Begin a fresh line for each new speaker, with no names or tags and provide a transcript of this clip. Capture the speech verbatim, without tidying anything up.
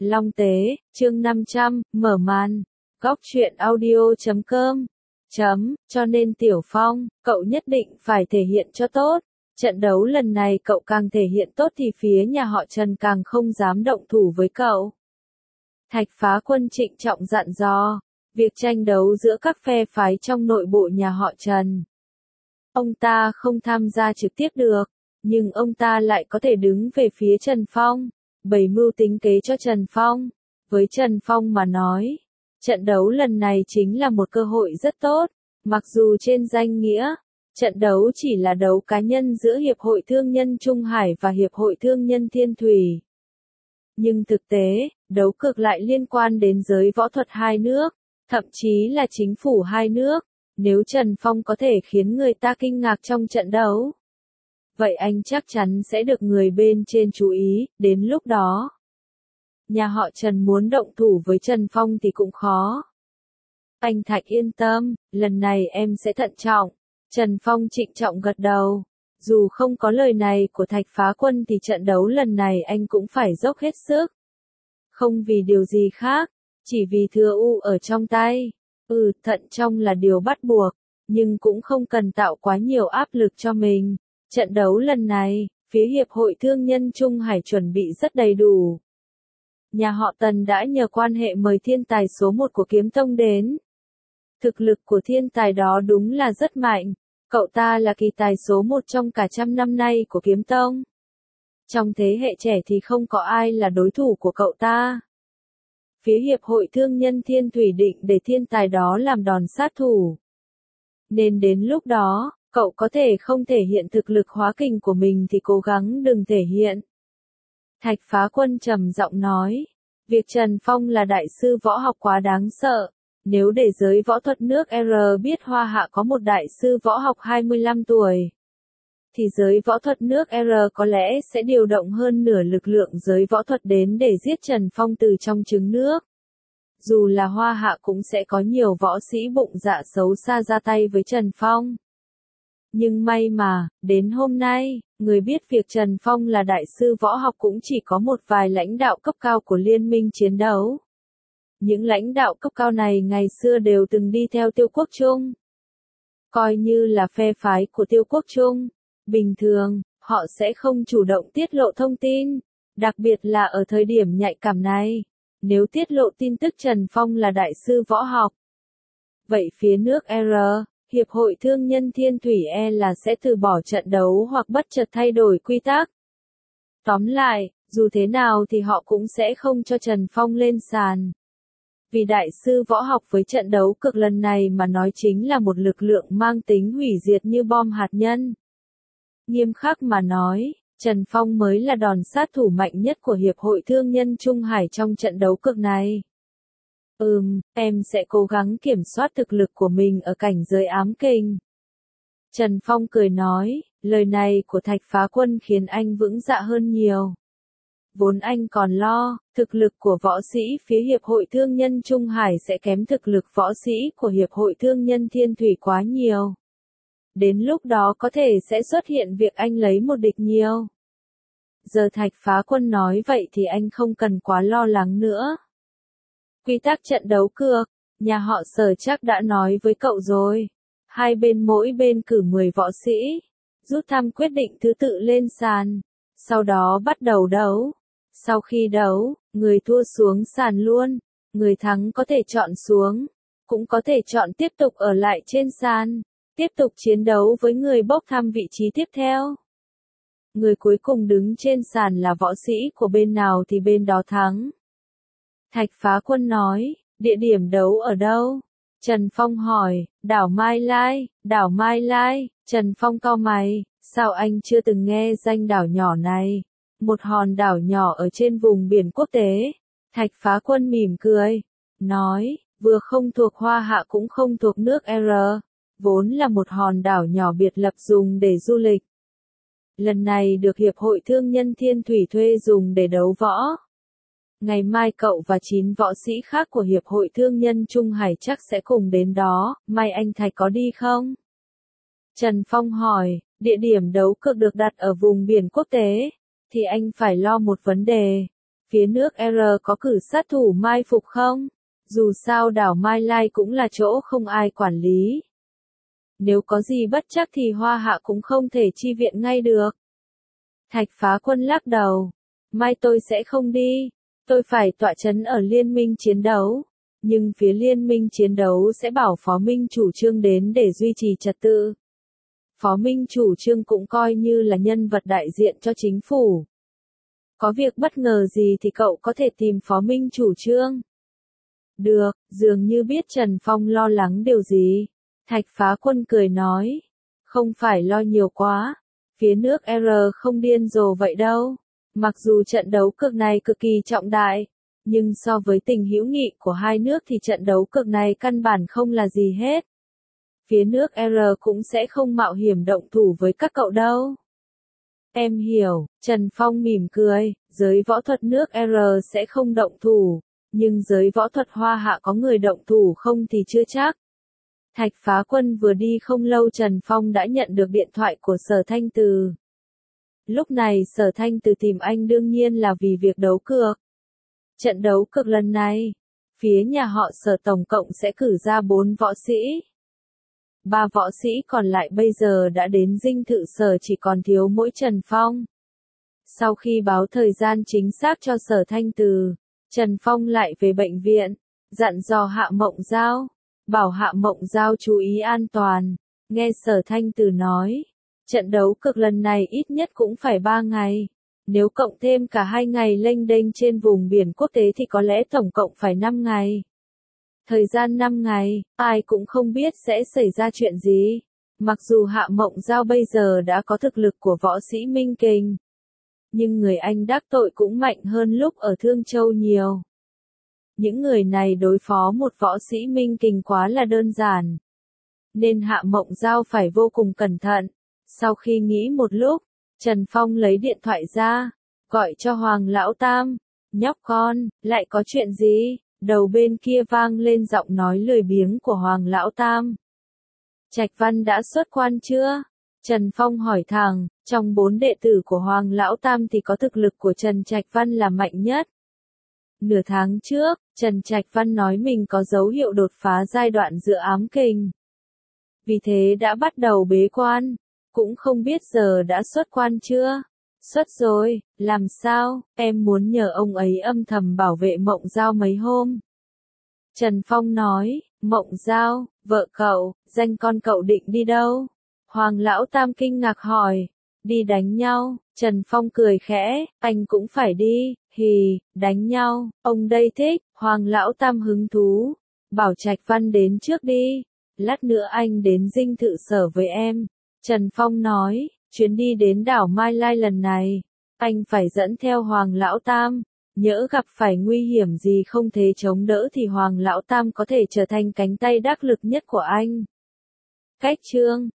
Long Tế, chương năm trăm, mở màn. Góc truyện audio chấm com. Chấm, cho nên Tiểu Phong, cậu nhất định phải thể hiện cho tốt. Trận đấu lần này cậu càng thể hiện tốt thì phía nhà họ Trần càng không dám động thủ với cậu. Thạch Phá Quân trịnh trọng dặn dò, việc tranh đấu giữa các phe phái trong nội bộ nhà họ Trần. Ông ta không tham gia trực tiếp được, nhưng ông ta lại có thể đứng về phía Trần Phong, bày mưu tính kế cho Trần Phong. Với Trần Phong mà nói, trận đấu lần này chính là một cơ hội rất tốt, mặc dù trên danh nghĩa, trận đấu chỉ là đấu cá nhân giữa Hiệp hội Thương nhân Trung Hải và Hiệp hội Thương nhân Thiên Thủy. Nhưng thực tế, đấu cược lại liên quan đến giới võ thuật hai nước, thậm chí là chính phủ hai nước. Nếu Trần Phong có thể khiến người ta kinh ngạc trong trận đấu, vậy anh chắc chắn sẽ được người bên trên chú ý, đến lúc đó. Nhà họ Trần muốn động thủ với Trần Phong thì cũng khó. Anh Thạch yên tâm, lần này em sẽ thận trọng. Trần Phong trịnh trọng gật đầu. Dù không có lời này của Thạch Phá Quân thì trận đấu lần này anh cũng phải dốc hết sức. Không vì điều gì khác, chỉ vì thừa u ở trong tay. Ừ, thận trọng là điều bắt buộc, nhưng cũng không cần tạo quá nhiều áp lực cho mình. Trận đấu lần này, phía Hiệp hội Thương nhân Trung Hải chuẩn bị rất đầy đủ. Nhà họ Tần đã nhờ quan hệ mời thiên tài số một của Kiếm Tông đến. Thực lực của thiên tài đó đúng là rất mạnh, cậu ta là kỳ tài số một trong cả trăm năm nay của Kiếm Tông. Trong thế hệ trẻ thì không có ai là đối thủ của cậu ta. Phía Hiệp hội Thương nhân Thiên Thủy định để thiên tài đó làm đòn sát thủ. Nên đến lúc đó, cậu có thể không thể hiện thực lực hóa kình của mình thì cố gắng đừng thể hiện. Thạch Phá Quân trầm giọng nói, việc Trần Phong là đại sư võ học quá đáng sợ. Nếu để giới võ thuật nước R biết Hoa Hạ có một đại sư võ học hai mươi lăm tuổi, thì giới võ thuật nước R có lẽ sẽ điều động hơn nửa lực lượng giới võ thuật đến để giết Trần Phong từ trong trứng nước. Dù là Hoa Hạ cũng sẽ có nhiều võ sĩ bụng dạ xấu xa ra tay với Trần Phong. Nhưng may mà, đến hôm nay, người biết việc Trần Phong là đại sư võ học cũng chỉ có một vài lãnh đạo cấp cao của liên minh chiến đấu. Những lãnh đạo cấp cao này ngày xưa đều từng đi theo Tiêu Quốc Trung. Coi như là phe phái của Tiêu Quốc Trung, bình thường, họ sẽ không chủ động tiết lộ thông tin, đặc biệt là ở thời điểm nhạy cảm này. Nếu tiết lộ tin tức Trần Phong là đại sư võ học, vậy phía nước R, Hiệp hội Thương nhân Thiên Thủy e là sẽ từ bỏ trận đấu hoặc bất chợt thay đổi quy tắc. Tóm lại, dù thế nào thì họ cũng sẽ không cho Trần Phong lên sàn. Vì đại sư võ học với trận đấu cực lần này mà nói chính là một lực lượng mang tính hủy diệt như bom hạt nhân. Nghiêm khắc mà nói, Trần Phong mới là đòn sát thủ mạnh nhất của Hiệp hội Thương nhân Trung Hải trong trận đấu cực này. Ừm, em sẽ cố gắng kiểm soát thực lực của mình ở cảnh giới ám kình. Trần Phong cười nói, lời này của Thạch Phá Quân khiến anh vững dạ hơn nhiều. Vốn anh còn lo, thực lực của võ sĩ phía Hiệp hội Thương nhân Trung Hải sẽ kém thực lực võ sĩ của Hiệp hội Thương nhân Thiên Thủy quá nhiều. Đến lúc đó có thể sẽ xuất hiện việc anh lấy một địch nhiều. Giờ Thạch Phá Quân nói vậy thì anh không cần quá lo lắng nữa. Quy tắc trận đấu cược, nhà họ Sở chắc đã nói với cậu rồi. Hai bên mỗi bên cử mười võ sĩ, rút thăm quyết định thứ tự lên sàn, sau đó bắt đầu đấu. Sau khi đấu, người thua xuống sàn luôn, người thắng có thể chọn xuống, cũng có thể chọn tiếp tục ở lại trên sàn, tiếp tục chiến đấu với người bốc thăm vị trí tiếp theo. Người cuối cùng đứng trên sàn là võ sĩ của bên nào thì bên đó thắng. Thạch Phá Quân nói, địa điểm đấu ở đâu? Trần Phong hỏi, đảo Mai Lai, đảo Mai Lai. Trần Phong cau mày, sao anh chưa từng nghe danh đảo nhỏ này? Một hòn đảo nhỏ ở trên vùng biển quốc tế. Thạch Phá Quân mỉm cười, nói, vừa không thuộc Hoa Hạ cũng không thuộc nước R, vốn là một hòn đảo nhỏ biệt lập dùng để du lịch. Lần này được Hiệp hội Thương nhân Thiên Thủy thuê dùng để đấu võ. Ngày mai cậu và chín võ sĩ khác của Hiệp hội Thương nhân Trung Hải chắc sẽ cùng đến đó, mai anh Thạch có đi không? Trần Phong hỏi, địa điểm đấu cược được đặt ở vùng biển quốc tế, thì anh phải lo một vấn đề. Phía nước R có cử sát thủ mai phục không? Dù sao đảo Mai Lai cũng là chỗ không ai quản lý. Nếu có gì bất chắc thì Hoa Hạ cũng không thể chi viện ngay được. Thạch Phá Quân lắc đầu. Mai tôi sẽ không đi. Tôi phải tọa chấn ở liên minh chiến đấu. Nhưng phía liên minh chiến đấu sẽ bảo Phó Minh Chủ Trương đến để duy trì trật tự. Phó Minh Chủ Trương cũng coi như là nhân vật đại diện cho chính phủ. Có việc bất ngờ gì thì cậu có thể tìm Phó Minh Chủ Trương. Được, dường như biết Trần Phong lo lắng điều gì. Thạch Phá Quân cười nói. Không phải lo nhiều quá. Phía nước R không điên rồ vậy đâu. Mặc dù trận đấu cực này cực kỳ trọng đại, nhưng so với tình hữu nghị của hai nước thì trận đấu cực này căn bản không là gì hết. Phía nước R cũng sẽ không mạo hiểm động thủ với các cậu đâu. Em hiểu, Trần Phong mỉm cười, giới võ thuật nước R sẽ không động thủ, nhưng giới võ thuật Hoa Hạ có người động thủ không thì chưa chắc. Thạch Phá Quân vừa đi không lâu Trần Phong đã nhận được điện thoại của Sở Thanh Từ. Lúc này Sở Thanh Từ tìm anh đương nhiên là vì việc đấu cược. Trận đấu cược lần này, phía nhà họ Sở tổng cộng sẽ cử ra bốn võ sĩ. Ba võ sĩ còn lại bây giờ đã đến dinh thự Sở, chỉ còn thiếu mỗi Trần Phong. Sau khi báo thời gian chính xác cho Sở Thanh Từ, Trần Phong lại về bệnh viện, dặn dò Hạ Mộng Giao, bảo Hạ Mộng Giao chú ý an toàn. Nghe Sở Thanh Từ nói, trận đấu cực lần này ít nhất cũng phải ba ngày. Nếu cộng thêm cả hai ngày lênh đênh trên vùng biển quốc tế thì có lẽ tổng cộng phải năm ngày. Thời gian năm ngày, ai cũng không biết sẽ xảy ra chuyện gì. Mặc dù Hạ Mộng Giao bây giờ đã có thực lực của võ sĩ Minh Kình, nhưng người anh đắc tội cũng mạnh hơn lúc ở Thương Châu nhiều. Những người này đối phó một võ sĩ Minh Kình quá là đơn giản, nên Hạ Mộng Giao phải vô cùng cẩn thận. Sau khi nghĩ một lúc, Trần Phong lấy điện thoại ra, gọi cho Hoàng Lão Tam. Nhóc con, lại có chuyện gì? Đầu bên kia vang lên giọng nói lười biếng của Hoàng Lão Tam. Trạch Văn đã xuất quan chưa? Trần Phong hỏi thẳng. Trong bốn đệ tử của Hoàng Lão Tam thì có thực lực của Trần Trạch Văn là mạnh nhất. Nửa tháng trước, Trần Trạch Văn nói mình có dấu hiệu đột phá giai đoạn giữa ám kình. Vì thế đã bắt đầu bế quan. Cũng không biết giờ đã xuất quan chưa? Xuất rồi, làm sao? Em muốn nhờ ông ấy âm thầm bảo vệ Mộng Giao mấy hôm. Trần Phong nói, Mộng Giao, vợ cậu, danh con cậu định đi đâu? Hoàng Lão Tam kinh ngạc hỏi, đi đánh nhau. Trần Phong cười khẽ, anh cũng phải đi, hì, đánh nhau, ông đây thích. Hoàng Lão Tam hứng thú, bảo Trạch Văn đến trước đi, lát nữa anh đến dinh thự Sở với em. Trần Phong nói, chuyến đi đến đảo Mai Lai lần này, anh phải dẫn theo Hoàng Lão Tam, nhỡ gặp phải nguy hiểm gì không thể chống đỡ thì Hoàng Lão Tam có thể trở thành cánh tay đắc lực nhất của anh. Cách chương